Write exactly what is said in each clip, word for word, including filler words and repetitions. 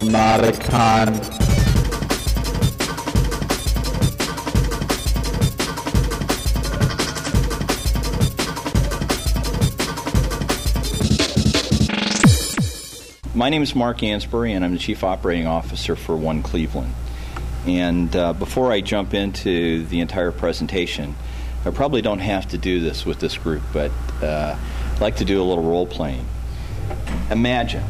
Nauticon. My name is Mark Ansbury, and I'm the Chief Operating Officer for One Cleveland. And uh, before I jump into the entire presentation, I probably don't have to do this with this group, but uh, I'd like to do a little role-playing. Imagine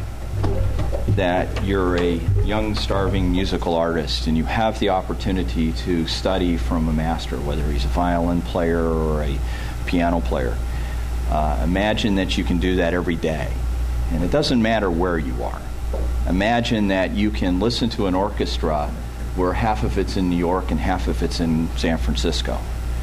that you're a young, starving musical artist, and you have the opportunity to study from a master, whether he's a violin player or a piano player. Uh, imagine that you can do that every day. And it doesn't matter where you are. Imagine that you can listen to an orchestra where half of it's in New York and half of it's in San Francisco.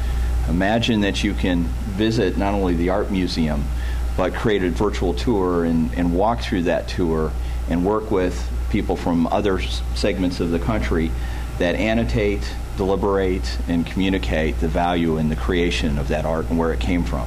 Imagine that you can visit not only the art museum, but create a virtual tour and, and walk through that tour and work with people from other s- segments of the country that annotate, deliberate, and communicate the value in the creation of that art and where it came from.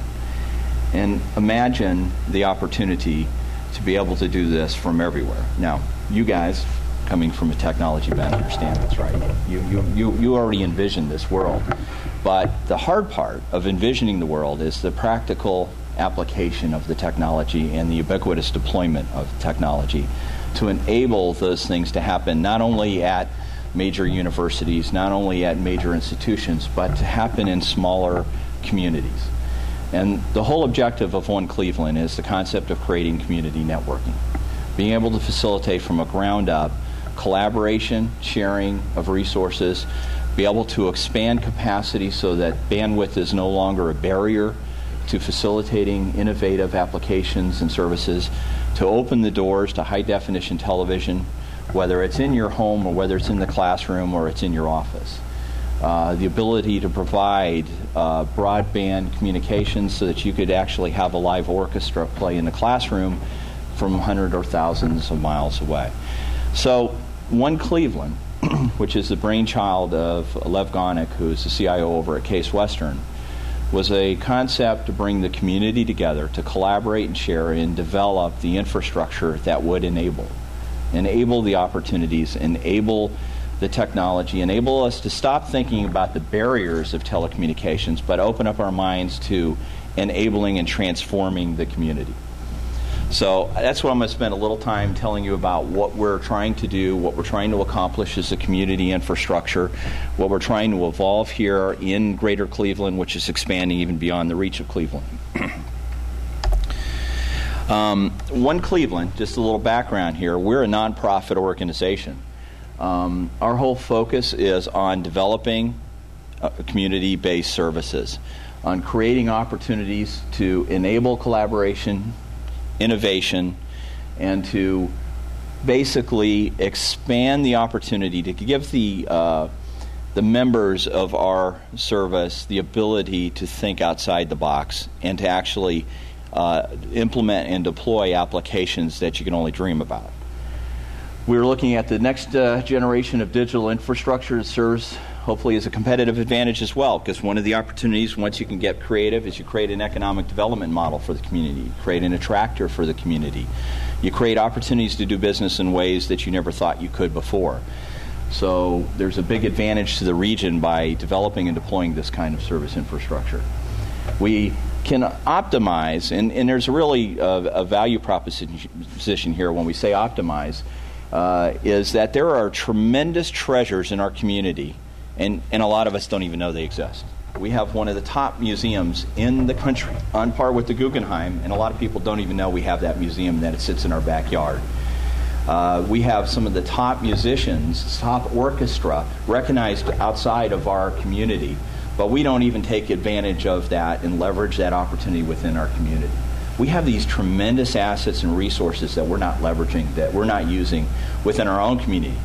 And imagine the opportunity to be able to do this from everywhere. Now, you guys, coming from a technology bent, understand this, right? You, you, you, you already envision this world. But the hard part of envisioning the world is the practical application of the technology and the ubiquitous deployment of technology to enable those things to happen not only at major universities, not only at major institutions, but to happen in smaller communities. And the whole objective of One Cleveland is the concept of creating community networking, being able to facilitate from a ground up collaboration, sharing of resources, be able to expand capacity so that bandwidth is no longer a barrier to facilitating innovative applications and services, to open the doors to high-definition television, whether it's in your home or whether it's in the classroom or it's in your office. Uh, the ability to provide uh, broadband communications so that you could actually have a live orchestra play in the classroom from hundreds or thousands of miles away. So One Cleveland, which is the brainchild of Lev Gonick, who is the C I O over at Case Western, was a concept to bring the community together, to collaborate and share and develop the infrastructure that would enable, enable the opportunities, enable the technology, enable us to stop thinking about the barriers of telecommunications, but open up our minds to enabling and transforming the community. So that's what I'm going to spend a little time telling you about what we're trying to do, what we're trying to accomplish as a community infrastructure, what we're trying to evolve here in Greater Cleveland, which is expanding even beyond the reach of Cleveland. um, One Cleveland, just a little background here, we're a nonprofit organization. Um, our whole focus is on developing uh, community-based services, on creating opportunities to enable collaboration, innovation, and to basically expand the opportunity to give the uh, the members of our service the ability to think outside the box and to actually uh, implement and deploy applications that you can only dream about. We're looking at the next uh, generation of digital infrastructure that serves, hopefully, as a competitive advantage as well, because one of the opportunities, once you can get creative, is you create an economic development model for the community, you create an attractor for the community, you create opportunities to do business in ways that you never thought you could before. So there's a big advantage to the region by developing and deploying this kind of service infrastructure. We can optimize, and, and there's really a, a value proposition here when we say optimize, Uh, is that there are tremendous treasures in our community, and, and a lot of us don't even know they exist. We have one of the top museums in the country, on par with the Guggenheim, and a lot of people don't even know we have that museum, that it sits in our backyard. Uh, we have some of the top musicians, top orchestra, recognized outside of our community, but we don't even take advantage of that and leverage that opportunity within our community. We have these tremendous assets and resources that we're not leveraging, that we're not using within our own community.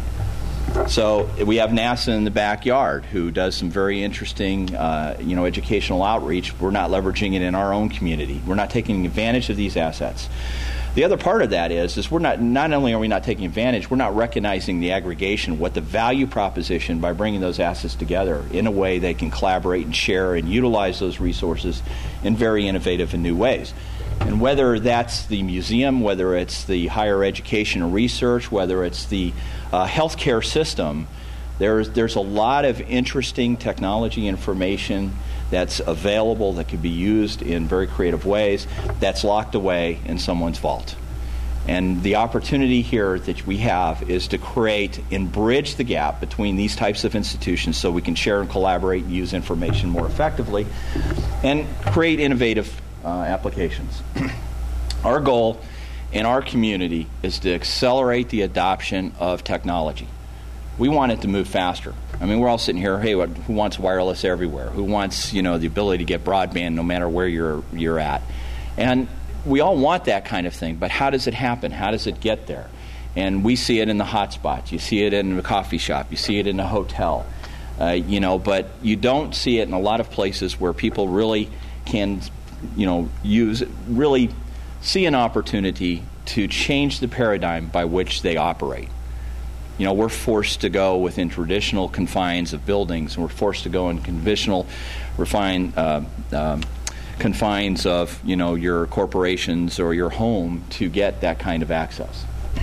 So we have NASA in the backyard, who does some very interesting, uh, you know, educational outreach. We're not leveraging it in our own community. We're not taking advantage of these assets. The other part of that is, is we're not, not only are we not taking advantage, we're not recognizing the aggregation, what the value proposition by bringing those assets together in a way they can collaborate and share and utilize those resources in very innovative and new ways. And whether that's the museum, whether it's the higher education and research, whether it's the uh, healthcare system, there's, there's a lot of interesting technology information that's available that can be used in very creative ways that's locked away in someone's vault. And the opportunity here that we have is to create and bridge the gap between these types of institutions so we can share and collaborate and use information more effectively and create innovative uh, applications. Our goal in our community is to accelerate the adoption of technology. We want it to move faster. I mean, we're all sitting here, hey, what, who wants wireless everywhere? Who wants, you know, the ability to get broadband no matter where you're you're at? And we all want that kind of thing, but how does it happen? How does it get there? And we see it in the hotspots. You see it in a coffee shop. You see it in a hotel. Uh, you know, but you don't see it in a lot of places where people really can, you know, use, really see an opportunity to change the paradigm by which they operate. You know, we're forced to go within traditional confines of buildings, and we're forced to go in conventional, refined uh, um, confines of, you know, your corporations or your home to get that kind of access.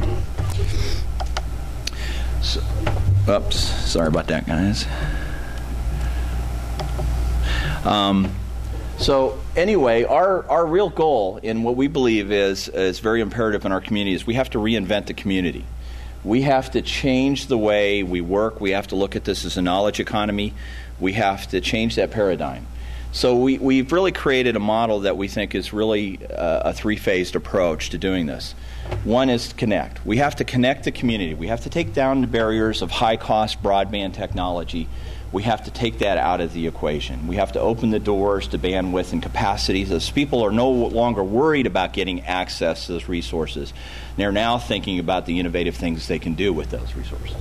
So, oops, sorry about that, guys. Um, so anyway, our, our real goal in what we believe is, is very imperative in our community is we have to reinvent the community. We have to change the way we work. We have to look at this as a knowledge economy. We have to change that paradigm. So we, we've really created a model that we think is really uh, a three-phased approach to doing this. One is to connect. We have to connect the community. We have to take down the barriers of high-cost broadband technology. We have to take that out of the equation. We have to open the doors to bandwidth and capacity so people are no longer worried about getting access to those resources. They're now thinking about the innovative things they can do with those resources.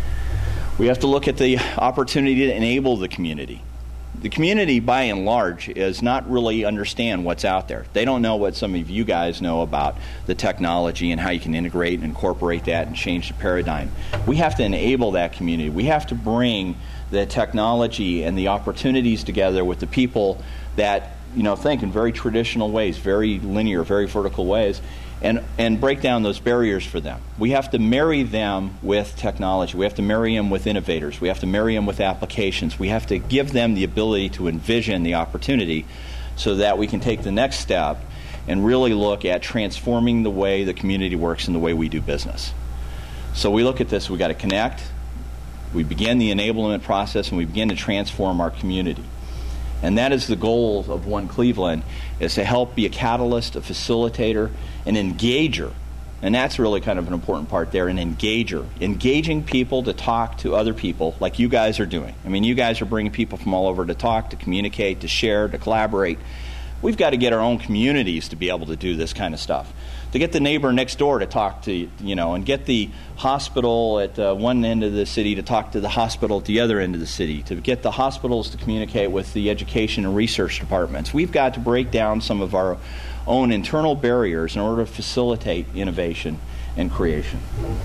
We have to look at the opportunity to enable the community. The community, by and large, is not really understand what's out there. They don't know what some of you guys know about the technology and how you can integrate and incorporate that and change the paradigm. We have to enable that community. We have to bring the technology and the opportunities together with the people that, you know, think in very traditional ways, very linear, very vertical ways, and, and break down those barriers for them. We have to marry them with technology. We have to marry them with innovators. We have to marry them with applications. We have to give them the ability to envision the opportunity so that we can take the next step and really look at transforming the way the community works and the way we do business. So we look at this, we've got to connect, we begin the enablement process, and we begin to transform our community. And that is the goal of One Cleveland, is to help be a catalyst, a facilitator, an engager. And that's really kind of an important part there, an engager. Engaging people to talk to other people like you guys are doing. I mean, you guys are bringing people from all over to talk, to communicate, to share, to collaborate. We've got to get our own communities to be able to do this kind of stuff. To get the neighbor next door to talk to, you know, and get the hospital at uh, one end of the city to talk to the hospital at the other end of the city, to get the hospitals to communicate with the education and research departments. We've got to break down some of our own internal barriers in order to facilitate innovation and creation.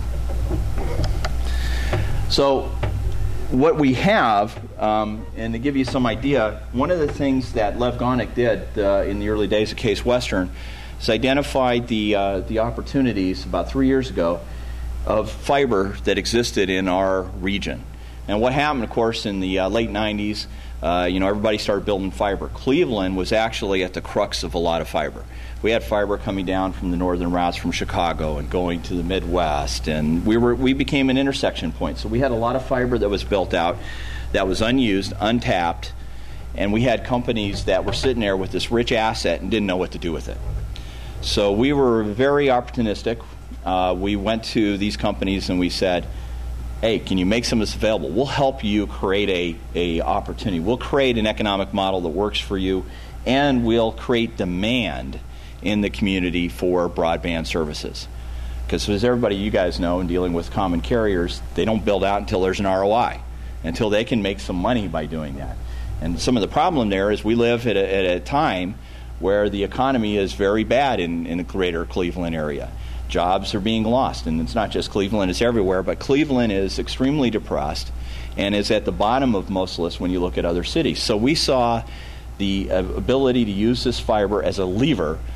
So what we have, um, and to give you some idea, one of the things that Lev Gonick did uh, in the early days of Case Western is identified the uh, the opportunities about three years ago of fiber that existed in our region. And what happened, of course, in the uh, late nineties, uh, you know, everybody started building fiber. Cleveland was actually at the crux of a lot of fiber. We had fiber coming down from the northern routes from Chicago and going to the Midwest, and we were we became an intersection point. So we had a lot of fiber that was built out that was unused, untapped, and we had companies that were sitting there with this rich asset and didn't know what to do with it. So we were very opportunistic. Uh, we went to these companies and we said, hey, can you make some of this available? We'll help you create a, a opportunity. We'll create an economic model that works for you, and we'll create demand in the community for broadband services. Because as everybody you guys know in dealing with common carriers, they don't build out until there's an R O I, until they can make some money by doing that. And some of the problem there is we live at a, at a time where the economy is very bad in, in the greater Cleveland area. Jobs are being lost, and it's not just Cleveland, it's everywhere, but Cleveland is extremely depressed and is at the bottom of most lists when you look at other cities. So we saw the ability to use this fiber as a lever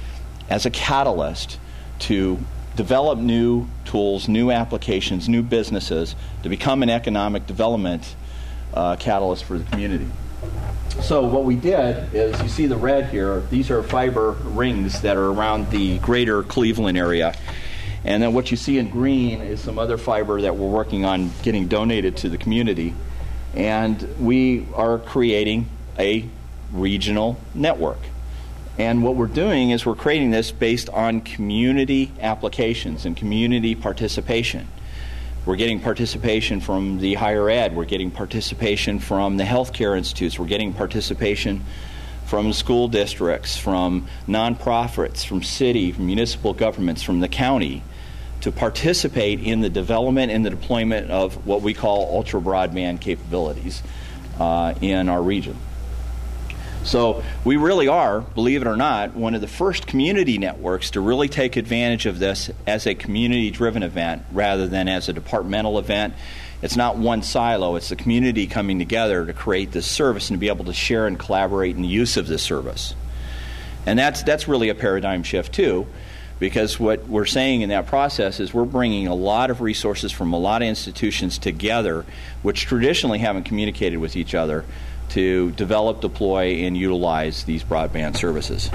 as a catalyst to develop new tools, new applications, new businesses to become an economic development uh, catalyst for the community. So what we did is, you see the red here, these are fiber rings that are around the greater Cleveland area. And then what you see in green is some other fiber that we're working on getting donated to the community. And we are creating a regional network. And what we're doing is we're creating this based on community applications and community participation. We're getting participation from the higher ed. We're getting participation from the healthcare institutes. We're getting participation from school districts, from nonprofits, from city, from municipal governments, from the county, to participate in the development and the deployment of what we call ultra-broadband capabilities uh, in our region. So we really are, believe it or not, one of the first community networks to really take advantage of this as a community-driven event rather than as a departmental event. It's not one silo, it's the community coming together to create this service and to be able to share and collaborate in the use of this service. And that's, that's really a paradigm shift too, because what we're saying in that process is we're bringing a lot of resources from a lot of institutions together which traditionally haven't communicated with each other to develop, deploy, and utilize these broadband services.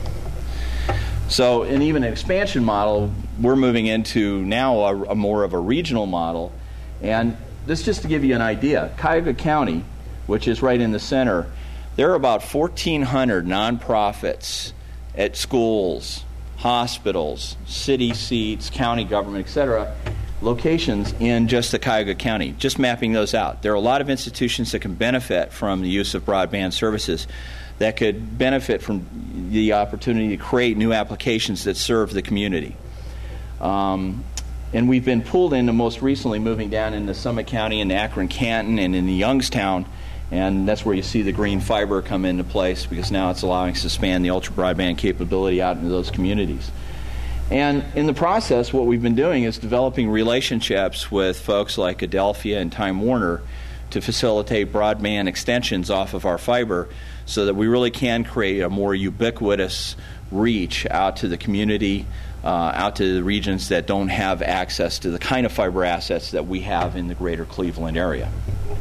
So in even an expansion model, we're moving into now a, a more of a regional model. And this just to give you an idea, Cuyahoga County, which is right in the center, there are about fourteen hundred nonprofits at schools, hospitals, city seats, county government, et cetera, locations in just the Cuyahoga County, just mapping those out. There are a lot of institutions that can benefit from the use of broadband services that could benefit from the opportunity to create new applications that serve the community. Um, and we've been pulled into most recently moving down into Summit County and Akron-Canton and in the Youngstown, and that's where you see the green fiber come into place because now it's allowing us to span the ultra broadband capability out into those communities. And in the process, what we've been doing is developing relationships with folks like Adelphia and Time Warner to facilitate broadband extensions off of our fiber so that we really can create a more ubiquitous reach out to the community, uh, out to the regions that don't have access to the kind of fiber assets that we have in the greater Cleveland area.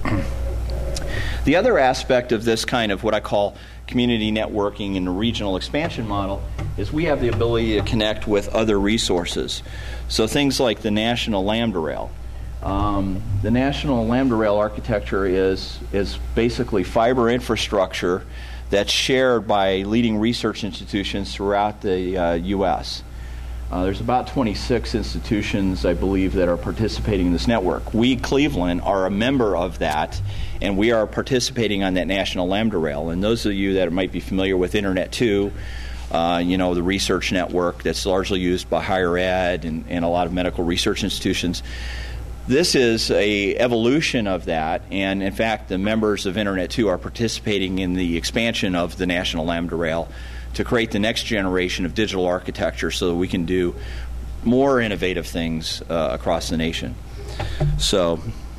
The other aspect of this kind of what I call community networking and the regional expansion model is we have the ability to connect with other resources. So things like the National Lambda Rail. Um, the National Lambda Rail architecture is, is basically fiber infrastructure that's shared by leading research institutions throughout the uh, U S Uh, there's about twenty-six institutions, I believe, that are participating in this network. We, Cleveland, are a member of that, and we are participating on that National Lambda Rail. And those of you that might be familiar with Internet two, uh, you know, the research network that's largely used by higher ed and, and a lot of medical research institutions, this is a evolution of that, and in fact, the members of Internet two are participating in the expansion of the National Lambda Rail to create the next generation of digital architecture so that we can do more innovative things uh, across the nation. So,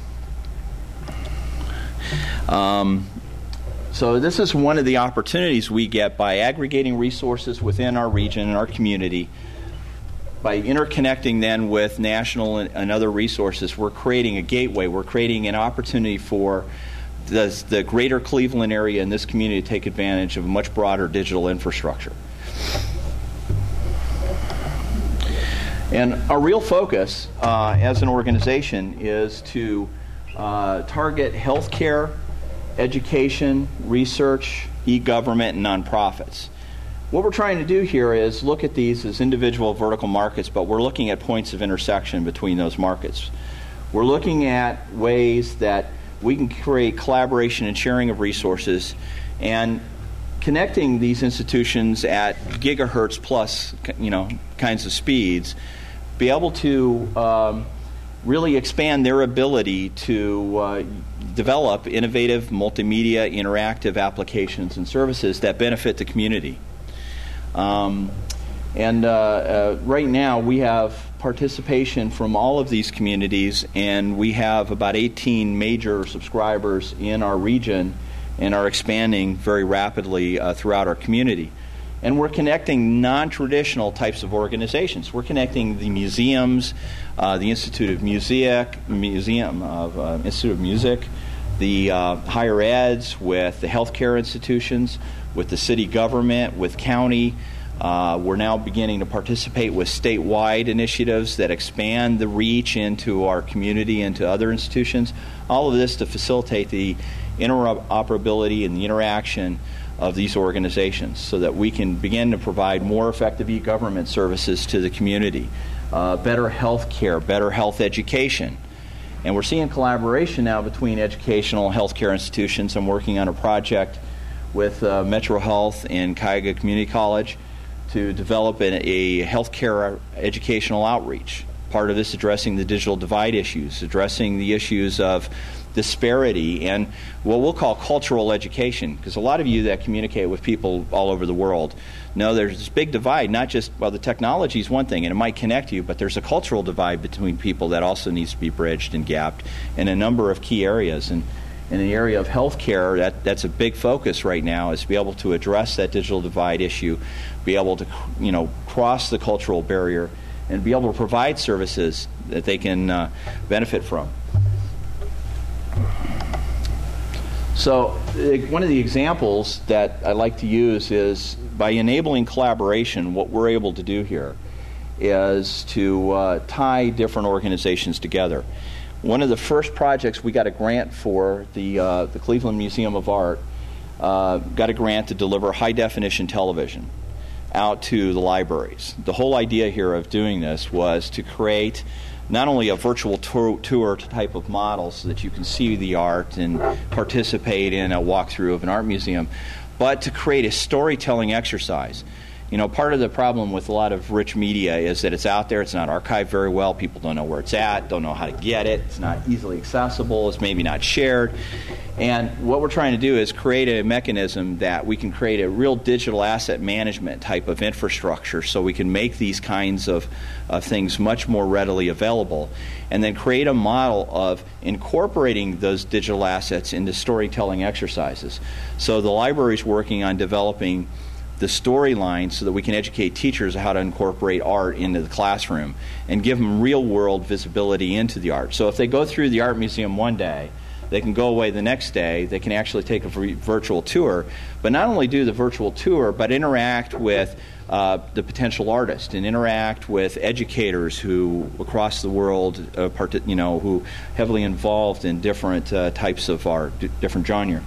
um, so this is one of the opportunities we get by aggregating resources within our region and our community. By interconnecting then with national and, and other resources, we're creating a gateway. We're creating an opportunity for the, the greater Cleveland area and this community to take advantage of a much broader digital infrastructure. And our real focus uh, as an organization is to uh, target healthcare, education, research, e-government, and nonprofits. What we're trying to do here is look at these as individual vertical markets, but we're looking at points of intersection between those markets. We're looking at ways that we can create collaboration and sharing of resources and connecting these institutions at gigahertz plus, you know, kinds of speeds, be able to um, really expand their ability to uh, develop innovative multimedia interactive applications and services that benefit the community. Um, and uh, uh, right now we have participation from all of these communities, and we have about eighteen major subscribers in our region and are expanding very rapidly uh, throughout our community. And we're connecting non-traditional types of organizations. We're connecting the museums, uh, the Institute of Music, Museum of uh, Institute of Music, the uh, higher eds, with the healthcare institutions, with the city government, with county. Uh, we're now beginning to participate with statewide initiatives that expand the reach into our community and to other institutions. All of this to facilitate the interoperability and the interaction of these organizations so that we can begin to provide more effective e-government services to the community, uh, better health care, better health education. And we're seeing collaboration now between educational and healthcare institutions. I'm working on a project with uh, Metro Health and Cuyahoga Community College to develop an, a healthcare educational outreach. Part of this addressing the digital divide issues, addressing the issues of disparity and what we'll call cultural education, because a lot of you that communicate with people all over the world know there's this big divide, not just, well, the technology is one thing and it might connect you, but there's a cultural divide between people that also needs to be bridged and gapped in a number of key areas. And in the area of healthcare, that, that's a big focus right now, is to be able to address that digital divide issue, be able to, you know, cross the cultural barrier and be able to provide services that they can uh, benefit from. So one of the examples that I like to use is by enabling collaboration, what we're able to do here is to uh, tie different organizations together. One of the first projects we got a grant for, the, uh, the Cleveland Museum of Art, uh, got a grant to deliver high-definition television out to the libraries. The whole idea here of doing this was to create not only a virtual tour, tour type of model so that you can see the art and participate in a walkthrough of an art museum, but to create a storytelling exercise. You know, part of the problem with a lot of rich media is that it's out there, it's not archived very well, people don't know where it's at, don't know how to get it, it's not easily accessible, it's maybe not shared. And what we're trying to do is create a mechanism that we can create a real digital asset management type of infrastructure so we can make these kinds of, of things much more readily available, and then create a model of incorporating those digital assets into storytelling exercises. So the library's working on developing the storyline so that we can educate teachers how to incorporate art into the classroom and give them real-world visibility into the art. So if they go through the art museum one day, they can go away the next day, they can actually take a virtual tour, but not only do the virtual tour, but interact with uh, the potential artist and interact with educators who across the world, uh, part- you know, who heavily involved in different uh, types of art, d- different genre.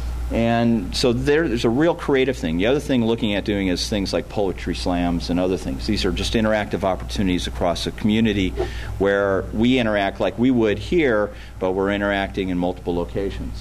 And so there, there's a real creative thing. The other thing looking at doing is things like poetry slams and other things. These are just interactive opportunities across the community where we interact like we would here, but we're interacting in multiple locations.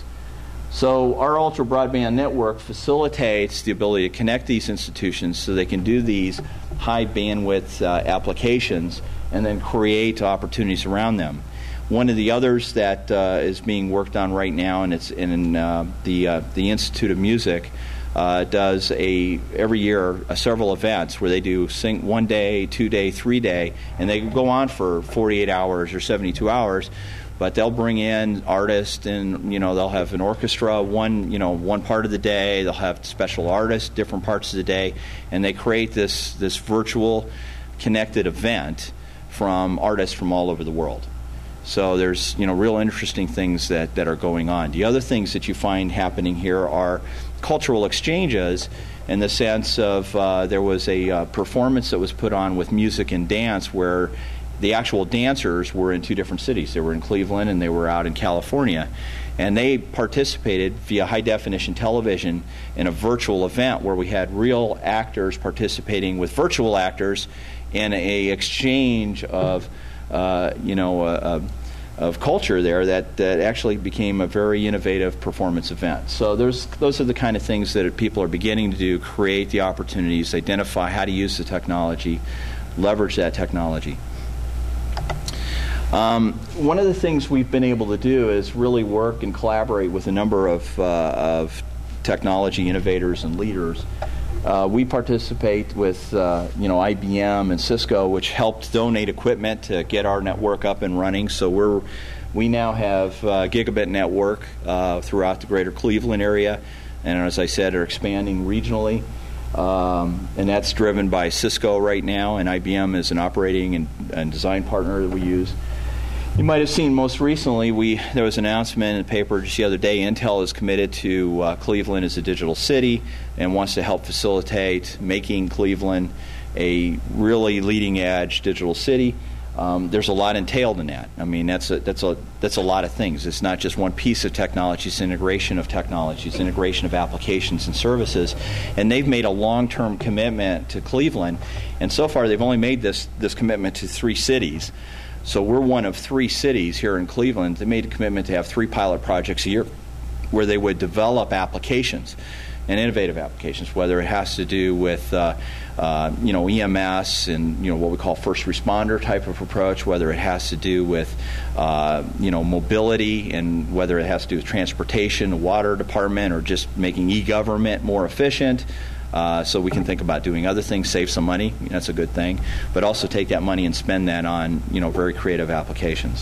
So our ultra broadband network facilitates the ability to connect these institutions so they can do these high bandwidth uh, applications and then create opportunities around them. One of the others that uh, is being worked on right now, and it's in uh, the uh, the Institute of Music, uh, does a every year uh, several events where they do sing one day, two day, three day, and they go on for forty-eight hours or seventy-two hours. But they'll bring in artists, and you know they'll have an orchestra one you know one part of the day. They'll have special artists different parts of the day, and they create this this virtual connected event from artists from all over the world. So there's, you know, real interesting things that, that are going on. The other things that you find happening here are cultural exchanges in the sense of uh, there was a uh, performance that was put on with music and dance where the actual dancers were in two different cities. They were in Cleveland and they were out in California. And they participated via high-definition television in a virtual event where we had real actors participating with virtual actors in a exchange of Uh, you know, uh, uh, of culture there that, that actually became a very innovative performance event. So there's, those are the kind of things that people are beginning to do, create the opportunities, identify how to use the technology, leverage that technology. Um, one of the things we've been able to do is really work and collaborate with a number of, uh, of technology innovators and leaders. Uh, we participate with, uh, you know, I B M and Cisco, which helped donate equipment to get our network up and running. So we're, we now have a gigabit network uh, throughout the greater Cleveland area, and as I said, are expanding regionally. Um, and that's driven by Cisco right now, and I B M is an operating and, and design partner that we use. You might have seen most recently, we there was an announcement in the paper just the other day. Intel is committed to uh, Cleveland as a digital city and wants to help facilitate making Cleveland a really leading-edge digital city. Um, there's a lot entailed in that. I mean, that's a, that's a that's a lot of things. It's not just one piece of technology. It's integration of technologies, integration of applications and services. And they've made a long-term commitment to Cleveland. And so far, they've only made this this commitment to three cities. So we're one of three cities here in Cleveland. They made a commitment to have three pilot projects a year where they would develop applications and innovative applications, whether it has to do with uh, uh, you know, E M S and you know what we call first responder type of approach, whether it has to do with uh, you know mobility, and whether it has to do with transportation, the water department, or just making e-government more efficient. Uh, so we can think about doing other things, save some money. That's a good thing, but also take that money and spend that on you know very creative applications.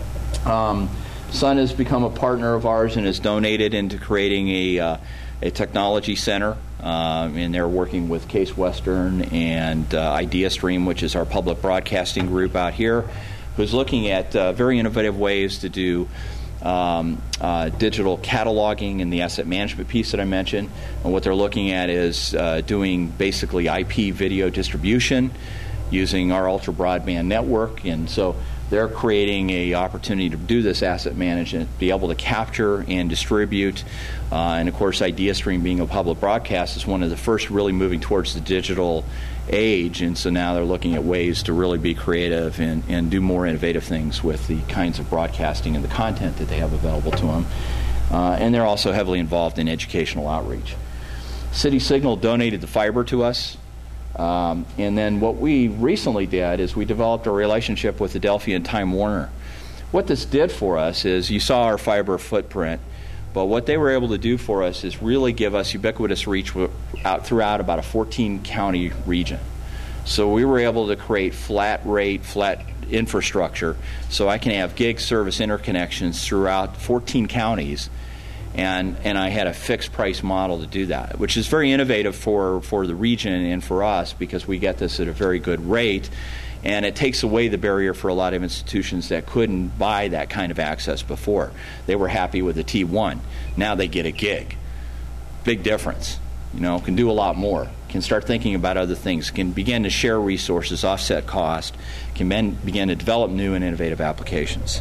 Um, Sun has become a partner of ours and has donated into creating a uh, a technology center, um, and they're working with Case Western and uh, IdeaStream, which is our public broadcasting group out here, who's looking at uh, very innovative ways to do Um, uh, digital cataloging and the asset management piece that I mentioned. And what they're looking at is uh, doing basically I P video distribution using our ultra broadband network. And so they're creating a opportunity to do this asset management, be able to capture and distribute. Uh, and of course, IdeaStream, being a public broadcast, is one of the first really moving towards the digital age, and so now they're looking at ways to really be creative and, and do more innovative things with the kinds of broadcasting and the content that they have available to them. Uh, and they're also heavily involved in educational outreach. City Signal donated the fiber to us, um, and then what we recently did is we developed a relationship with Adelphia and Time Warner. What this did for us is, you saw our fiber footprint, but what they were able to do for us is really give us ubiquitous reach out throughout about a fourteen county region. So we were able to create flat rate, flat infrastructure, so I can have gig service interconnections throughout fourteen counties, and and I had a fixed price model to do that, which is very innovative for, for the region and for us, because we get this at a very good rate. And it takes away the barrier for a lot of institutions that couldn't buy that kind of access before. They were happy with the T one. Now they get a gig. Big difference. You know, can do a lot more. Can start thinking about other things. Can begin to share resources, offset cost. Can ben, begin to develop new and innovative applications.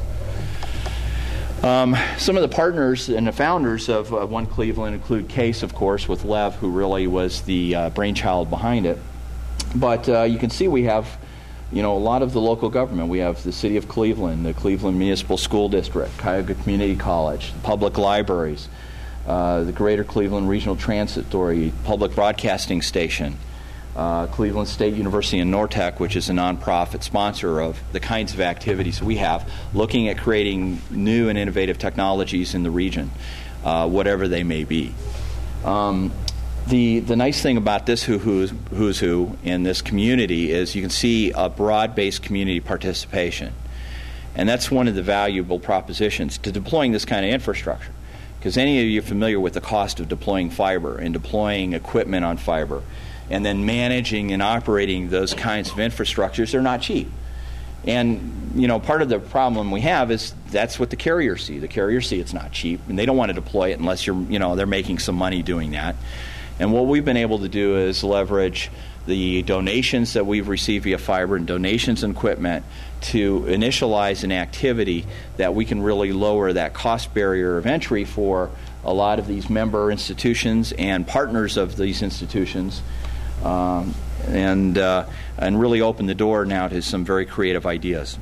Um, some of the partners and the founders of uh, One Cleveland include Case, of course, with Lev, who really was the uh, brainchild behind it. But uh, you can see we have You know, a lot of the local government. We have the City of Cleveland, the Cleveland Municipal School District, Cuyahoga Community College, public libraries, uh, the Greater Cleveland Regional Transit Authority, public broadcasting station, uh, Cleveland State University and Nortec, which is a nonprofit sponsor of the kinds of activities we have, looking at creating new and innovative technologies in the region, uh, whatever they may be. Um, The the nice thing about this who, who's, who's who in this community is you can see a broad-based community participation. And that's one of the valuable propositions to deploying this kind of infrastructure. Because any of you are familiar with the cost of deploying fiber and deploying equipment on fiber, and then managing and operating those kinds of infrastructures. They're not cheap. And, you know, part of the problem we have is that's what the carriers see. The carriers see it's not cheap, and they don't want to deploy it unless you're, you know, they're making some money doing that. And what we've been able to do is leverage the donations that we've received via fiber and donations and equipment to initialize an activity that we can really lower that cost barrier of entry for a lot of these member institutions and partners of these institutions, um, and uh, and really open the door now to some very creative ideas.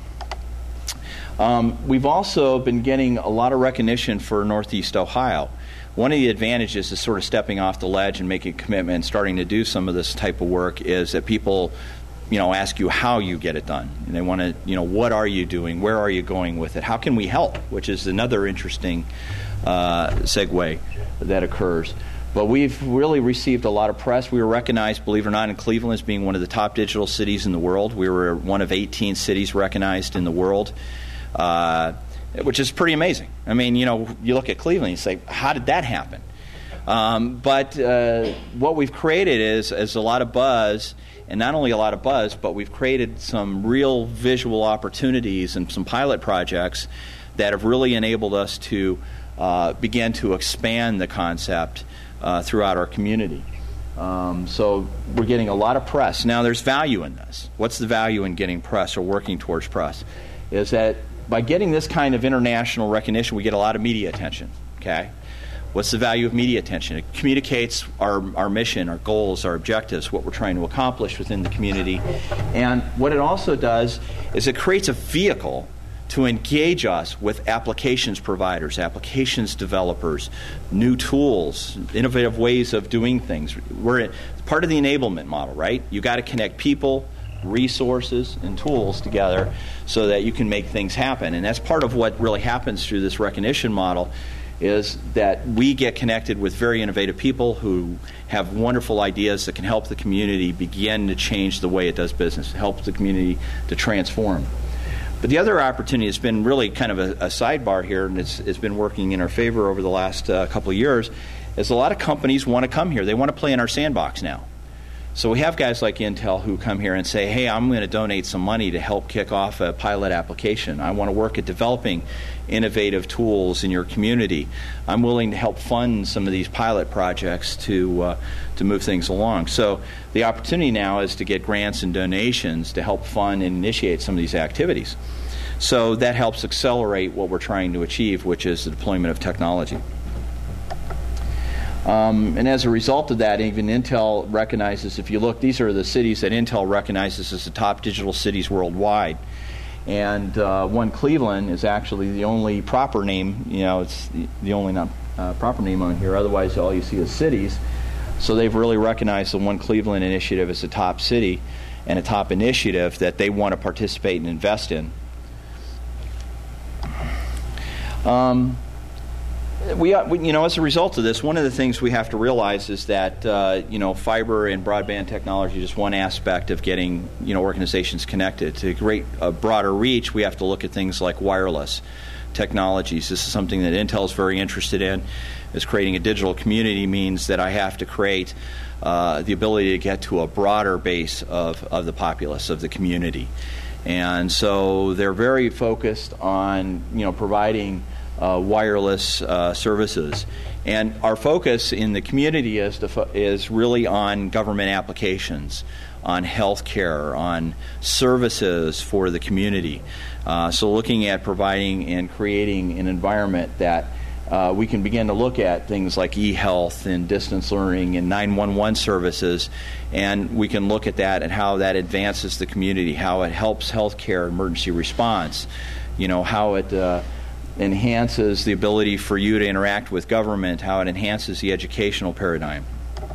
Um, we've also been getting a lot of recognition for Northeast Ohio. One of the advantages is sort of stepping off the ledge and making a commitment and starting to do some of this type of work is that people, you know, ask you how you get it done. And they want to, you know, what are you doing? Where are you going with it? How can we help? Which is another interesting uh, segue that occurs. But we've really received a lot of press. We were recognized, believe it or not, in Cleveland as being one of the top digital cities in the world. We were one of eighteen cities recognized in the world, uh, which is pretty amazing. I mean, you know, you look at Cleveland and you say, how did that happen? Um, but uh, what we've created is, is a lot of buzz, and not only a lot of buzz, but we've created some real visual opportunities and some pilot projects that have really enabled us to uh, begin to expand the concept uh, throughout our community. Um, so we're getting a lot of press. Now there's value in this. What's the value in getting press or working towards press? Is that by getting this kind of international recognition, we get a lot of media attention, okay? What's the value of media attention? It communicates our, our mission, our goals, our objectives, what we're trying to accomplish within the community. And what it also does is it creates a vehicle to engage us with applications providers, applications developers, new tools, innovative ways of doing things. We're part of the enablement model, right? You got to connect people, resources, and tools together so that you can make things happen. And that's part of what really happens through this recognition model, is that we get connected with very innovative people who have wonderful ideas that can help the community begin to change the way it does business, help the community to transform. But the other opportunity has been really kind of a, a sidebar here, and it's, it's been working in our favor over the last uh, couple of years, is a lot of companies want to come here. They want to play in our sandbox now. So we have guys like Intel who come here and say, hey, I'm going to donate some money to help kick off a pilot application. I want to work at developing innovative tools in your community. I'm willing to help fund some of these pilot projects to uh, to move things along. So the opportunity now is to get grants and donations to help fund and initiate some of these activities. So that helps accelerate what we're trying to achieve, which is the deployment of technology. Um, and as a result of that, even Intel recognizes, if you look, these are the cities that Intel recognizes as the top digital cities worldwide. And uh, One Cleveland is actually the only proper name, you know, it's the, the only not, uh, proper name on here. Otherwise, all you see is cities. So they've really recognized the One Cleveland initiative as a top city and a top initiative that they want to participate and invest in. Um, We, we, you know, as a result of this, one of the things we have to realize is that, uh, you know, fiber and broadband technology is just one aspect of getting, you know, organizations connected. To create a broader reach, we have to look at things like wireless technologies. This is something that Intel is very interested in. Is creating a digital community means that I have to create uh, the ability to get to a broader base of, of the populace, of the community. And so they're very focused on, you know, providing Uh, wireless uh, services, and our focus in the community is to fo- is really on government applications, on healthcare, on services for the community. Uh, so, looking at providing and creating an environment that uh, we can begin to look at things like e-health and distance learning and nine one one services, and we can look at that and how that advances the community, how it helps healthcare emergency response, you know, how it uh, enhances the ability for you to interact with government, how it enhances the educational paradigm.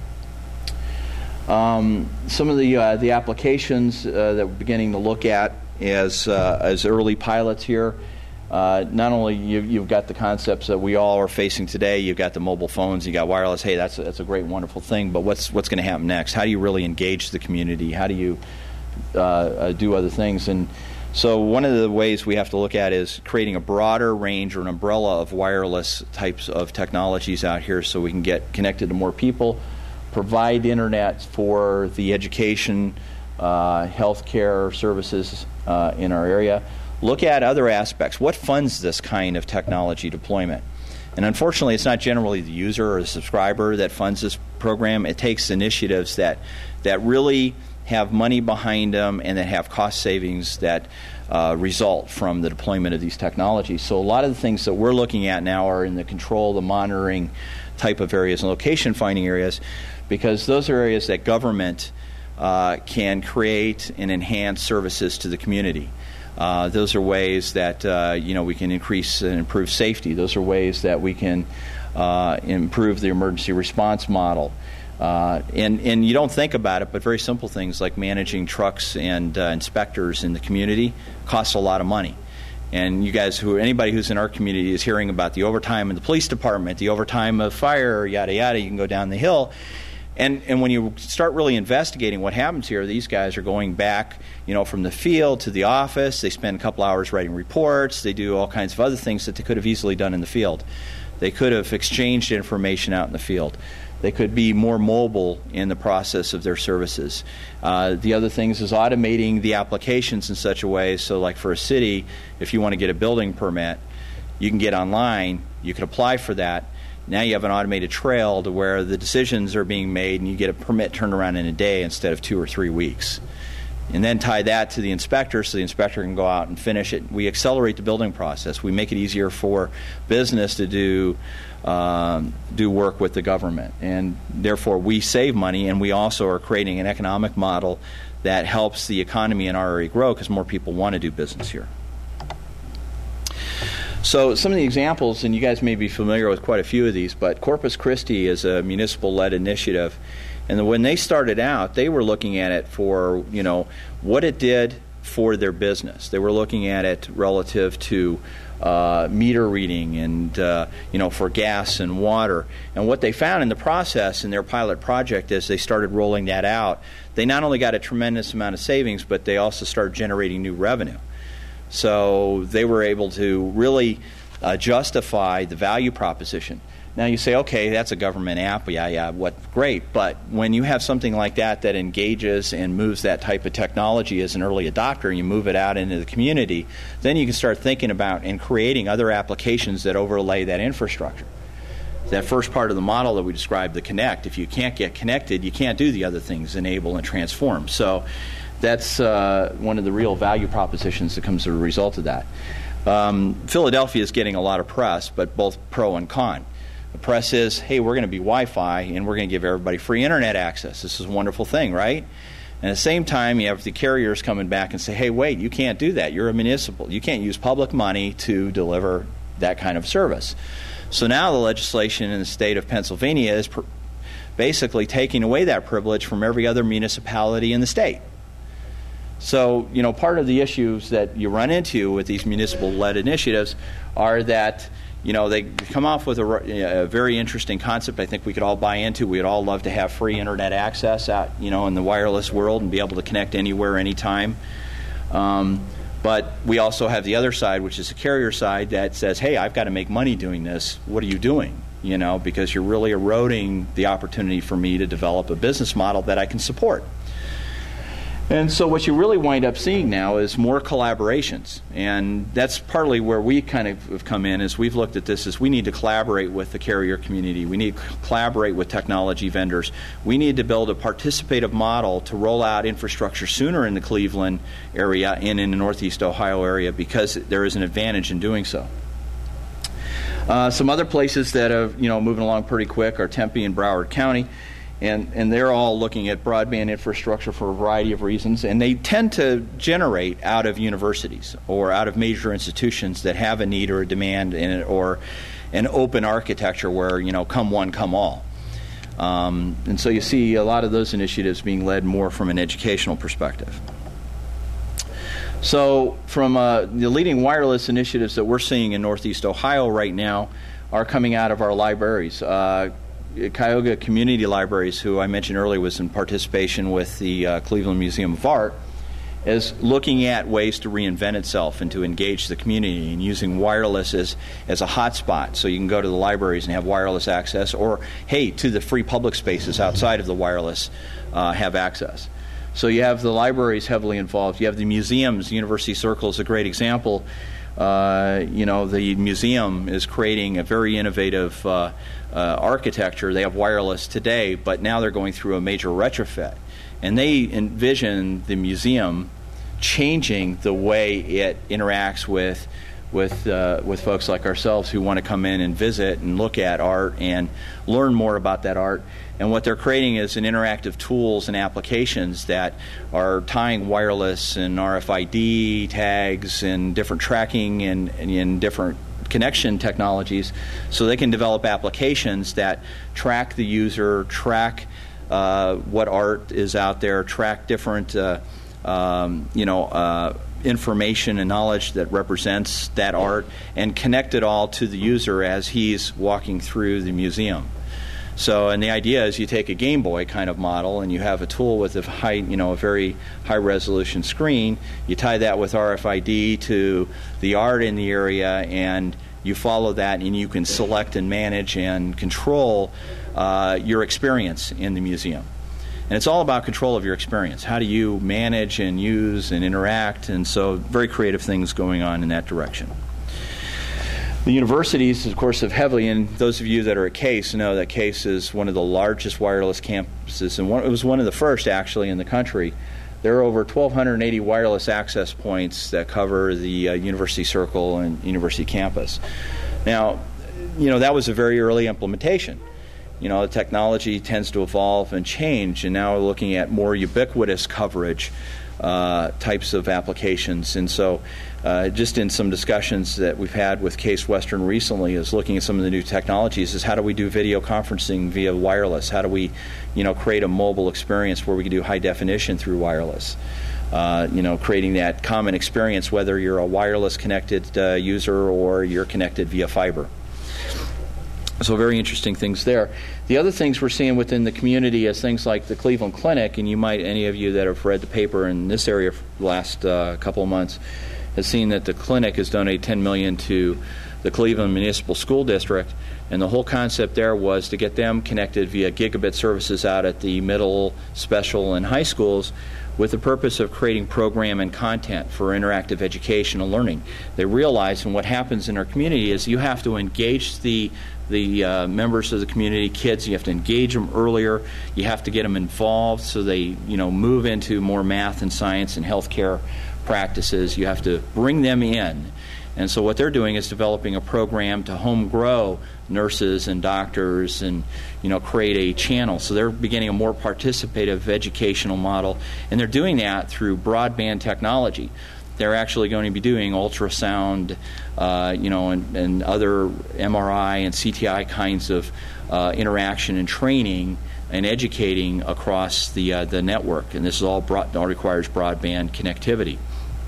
Um, some of the uh, the applications uh, that we're beginning to look at as uh, as early pilots here. Uh, not only you, you've got the concepts that we all are facing today, you've got the mobile phones, you got wireless. Hey, that's a, that's a great, wonderful thing. But what's what's going to happen next? How do you really engage the community? How do you uh, uh, do other things? And so one of the ways we have to look at is creating a broader range or an umbrella of wireless types of technologies out here so we can get connected to more people, provide internet for the education, uh, healthcare services uh, in our area. Look at other aspects. What funds this kind of technology deployment? And unfortunately, it's not generally the user or the subscriber that funds this program. It takes initiatives that that really have money behind them and that have cost savings that uh, result from the deployment of these technologies. So a lot of the things that we're looking at now are in the control, the monitoring type of areas and location finding areas, because those are areas that government uh, can create and enhance services to the community. Uh, those are ways that uh, you know we can increase and improve safety. Those are ways that we can uh, improve the emergency response model. Uh, and, and you don't think about it, but very simple things like managing trucks and uh, inspectors in the community costs a lot of money. And you guys, who anybody who's in our community is hearing about the overtime in the police department, the overtime of fire, yada yada. You can go down the hill, and and when you start really investigating what happens here, these guys are going back, you know, from the field to the office. They spend a couple hours writing reports. They do all kinds of other things that they could have easily done in the field. They could have exchanged information out in the field. They could be more mobile in the process of their services. Uh, the other things is automating the applications in such a way so, like for a city, if you want to get a building permit, you can get online, you can apply for that. Now you have an automated trail to where the decisions are being made and you get a permit turned around in a day instead of two or three weeks. And then tie that to the inspector so the inspector can go out and finish it. We accelerate the building process. We make it easier for business to do um, do work with the government. And therefore we save money, and we also are creating an economic model that helps the economy in our area grow because more people want to do business here. So some of the examples, and you guys may be familiar with quite a few of these, but Corpus Christi is a municipal-led initiative. And when they started out, they were looking at it for, you know, what it did for their business. They were looking at it relative to uh, meter reading and, uh, you know, for gas and water. And what they found in the process in their pilot project as they started rolling that out, they not only got a tremendous amount of savings, but they also started generating new revenue. So they were able to really uh, justify the value proposition. Now you say, okay, that's a government app, yeah, yeah, what, great. But when you have something like that that engages and moves that type of technology as an early adopter, and you move it out into the community, then you can start thinking about and creating other applications that overlay that infrastructure. That first part of the model that we described, the connect, if you can't get connected, you can't do the other things, enable and transform. So that's uh, one of the real value propositions that comes as a result of that. Um, Philadelphia is getting a lot of press, but both pro and con. The press is, hey, we're going to be Wi-Fi, and we're going to give everybody free internet access. This is a wonderful thing, right? And at the same time, you have the carriers coming back and say, hey, wait, you can't do that. You're a municipal. You can't use public money to deliver that kind of service. So now the legislation in the state of Pennsylvania is pr- basically taking away that privilege from every other municipality in the state. So, you know, part of the issues that you run into with these municipal-led initiatives are that, you know, they come off with a, a very interesting concept I think we could all buy into. We'd all love to have free internet access out, you know, in the wireless world and be able to connect anywhere, anytime. Um, but we also have the other side, which is the carrier side, that says, hey, I've got to make money doing this. What are you doing? You know, because you're really eroding the opportunity for me to develop a business model that I can support. And so what you really wind up seeing now is more collaborations. And that's partly where we kind of have come in, is we've looked at this as we need to collaborate with the carrier community. We need to collaborate with technology vendors. We need to build a participative model to roll out infrastructure sooner in the Cleveland area and in the Northeast Ohio area because there is an advantage in doing so. Uh, some other places that are, you know, moving along pretty quick are Tempe and Broward County. And, and they're all looking at broadband infrastructure for a variety of reasons, and they tend to generate out of universities or out of major institutions that have a need or a demand in it, or an open architecture where, you know, come one, come all. Um, and so you see a lot of those initiatives being led more from an educational perspective. So from uh, the leading wireless initiatives that we're seeing in Northeast Ohio right now are coming out of our libraries. Uh, Cuyahoga Community Libraries, who I mentioned earlier was in participation with the uh, Cleveland Museum of Art, is looking at ways to reinvent itself and to engage the community and using wireless as, as a hotspot. So you can go to the libraries and have wireless access, or, hey, to the free public spaces outside of the wireless uh, have access. So you have the libraries heavily involved. You have the museums. University Circle is a great example. Uh, you know, the museum is creating a very innovative uh, uh, architecture. They have wireless today, but now they're going through a major retrofit. And they envision the museum changing the way it interacts with with uh, with folks like ourselves who want to come in and visit and look at art and learn more about that art. And what they're creating is an interactive tools and applications that are tying wireless and R F I D tags and different tracking and, and, and different connection technologies, so they can develop applications that track the user, track uh, what art is out there, track different uh, um, you know uh, information and knowledge that represents that art, and connect it all to the user as he's walking through the museum. So, and the idea is you take a Game Boy kind of model and you have a tool with a high, you know, a very high resolution screen. You tie that with R F I D to the art in the area, and you follow that, and you can select and manage and control uh, your experience in the museum. And it's all about control of your experience. How do you manage and use and interact? And so very creative things going on in that direction. The universities, of course, have heavily, and those of you that are at Case know that Case is one of the largest wireless campuses, and one, it was one of the first, actually, in the country. There are over one thousand two hundred eighty wireless access points that cover the uh, University Circle and University campus. Now, you know, that was a very early implementation. You know, the technology tends to evolve and change, and now we're looking at more ubiquitous coverage uh, types of applications. And so uh, just in some discussions that we've had with Case Western recently is looking at some of the new technologies is how do we do video conferencing via wireless? How do we, you know, create a mobile experience where we can do high definition through wireless? Uh, you know, creating that common experience whether you're a wireless connected uh, user or you're connected via fiber. So very interesting things there. The other things we're seeing within the community is things like the Cleveland Clinic, and you might, any of you that have read the paper in this area for the last uh, couple of months, has seen that the clinic has donated ten million dollars to the Cleveland Municipal School District, and the whole concept there was to get them connected via gigabit services out at the middle, special, and high schools with the purpose of creating program and content for interactive educational learning. They realize, and what happens in our community is you have to engage the the uh, members of the community, kids. You have to engage them earlier. You have to get them involved so they, you know, move into more math and science and healthcare practices. You have to bring them in. And so what they're doing is developing a program to home grow nurses and doctors and, you know, create a channel. So they're beginning a more participative educational model, and they're doing that through broadband technology. They're actually going to be doing ultrasound, uh, you know, and, and other M R I and C T I kinds of uh, interaction and training and educating across the uh, the network. And this is all, broad, all requires broadband connectivity.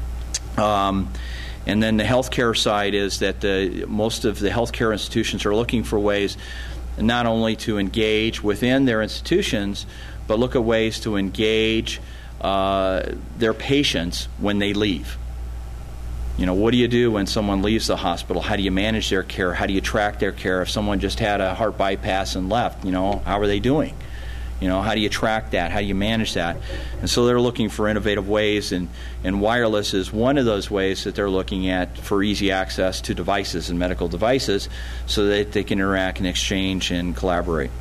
Um, and then the healthcare side is that the, most of the healthcare institutions are looking for ways not only to engage within their institutions, but look at ways to engage uh, their patients when they leave. You know, what do you do when someone leaves the hospital? How do you manage their care? How do you track their care? If someone just had a heart bypass and left, you know, how are they doing? You know, how do you track that? How do you manage that? And so they're looking for innovative ways, and, and wireless is one of those ways that they're looking at for easy access to devices and medical devices so that they can interact and exchange and collaborate.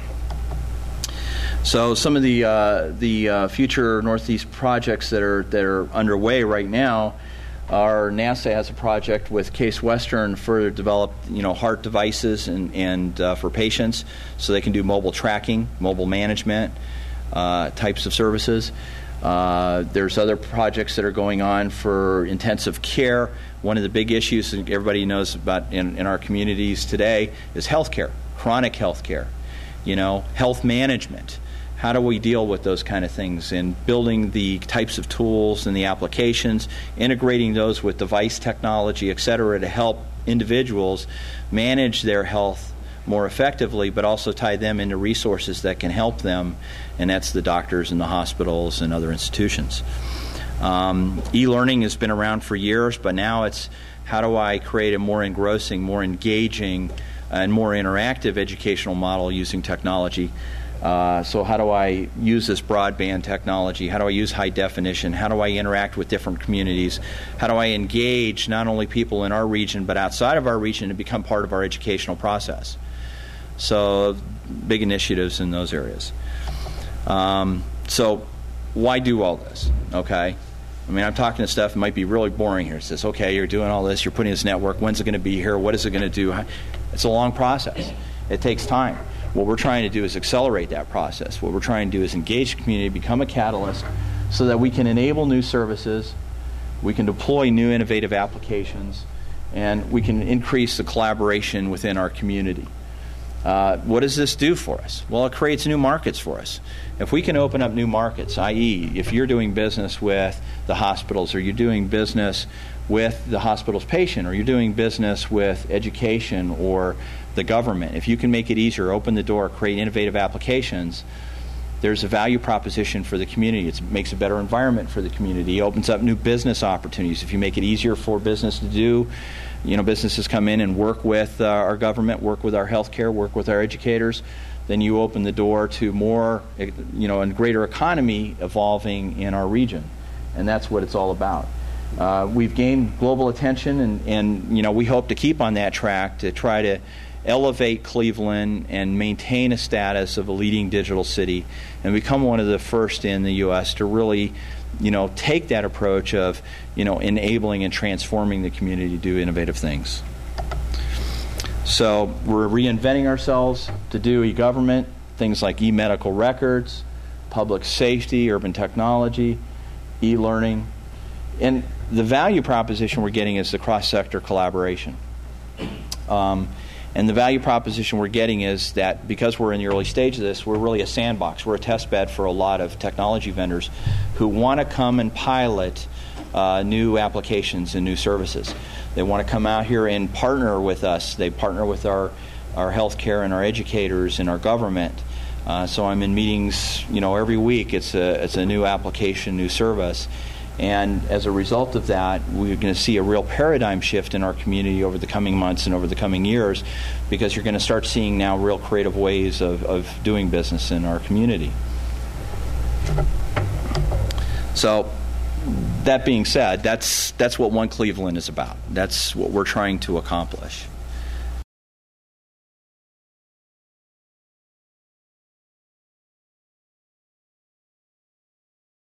So some of the uh, the uh, future Northeast projects that are that are underway right now are NASA has a project with Case Western for develop you know heart devices and and uh, for patients so they can do mobile tracking, mobile management uh, types of services. Uh, there's other projects that are going on for intensive care. One of the big issues that everybody knows about in, in our communities today is healthcare, chronic healthcare, you know, health management. How do we deal with those kind of things, and building the types of tools and the applications, integrating those with device technology, et cetera, to help individuals manage their health more effectively, but also tie them into resources that can help them, and that's the doctors and the hospitals and other institutions. Um, e-learning has been around for years, but now it's how do I create a more engrossing, more engaging, and more interactive educational model using technology. Uh, so how do I use this broadband technology? How do I use high definition? How do I interact with different communities? How do I engage not only people in our region but outside of our region to become part of our educational process? So big initiatives in those areas. Um, so why do all this? Okay. I mean, I'm talking to stuff that might be really boring here. It says, okay, you're doing all this, you're putting this network, when's it going to be here, what is it going to do? It's a long process. It takes time. What we're trying to do is accelerate that process. What we're trying to do is engage the community, become a catalyst, so that we can enable new services, we can deploy new innovative applications, and we can increase the collaboration within our community. Uh, what does this do for us? Well, it creates new markets for us. If we can open up new markets, that is, if you're doing business with the hospitals, or you're doing business with the hospital's patient, or you're doing business with education or the government, if you can make it easier, open the door, create innovative applications, there's a value proposition for the community. It makes a better environment for the community. It opens up new business opportunities. If you make it easier for business to do, you know, businesses come in and work with uh, our government, work with our healthcare, work with our educators, then you open the door to more, you know, a greater economy evolving in our region. And that's what it's all about. Uh, we've gained global attention, and, and, you know, we hope to keep on that track to try to elevate Cleveland and maintain a status of a leading digital city and become one of the first in the U S to really, you know, take that approach of, you know, enabling and transforming the community to do innovative things. So we're reinventing ourselves to do e-government, things like e-medical records, public safety, urban technology, e-learning. And the value proposition we're getting is the cross-sector collaboration. Um, and the value proposition we're getting is that because we're in the early stage of this, we're really a sandbox. We're a test bed for a lot of technology vendors who want to come and pilot uh, new applications and new services. They want to come out here and partner with us. They partner with our, our healthcare and our educators and our government. Uh, so I'm in meetings, you know, every week. It's a it's a new application, new service. And as a result of that, we're going to see a real paradigm shift in our community over the coming months and over the coming years, because you're going to start seeing now real creative ways of, of doing business in our community. So that being said, that's that's what One Cleveland is about. That's what we're trying to accomplish.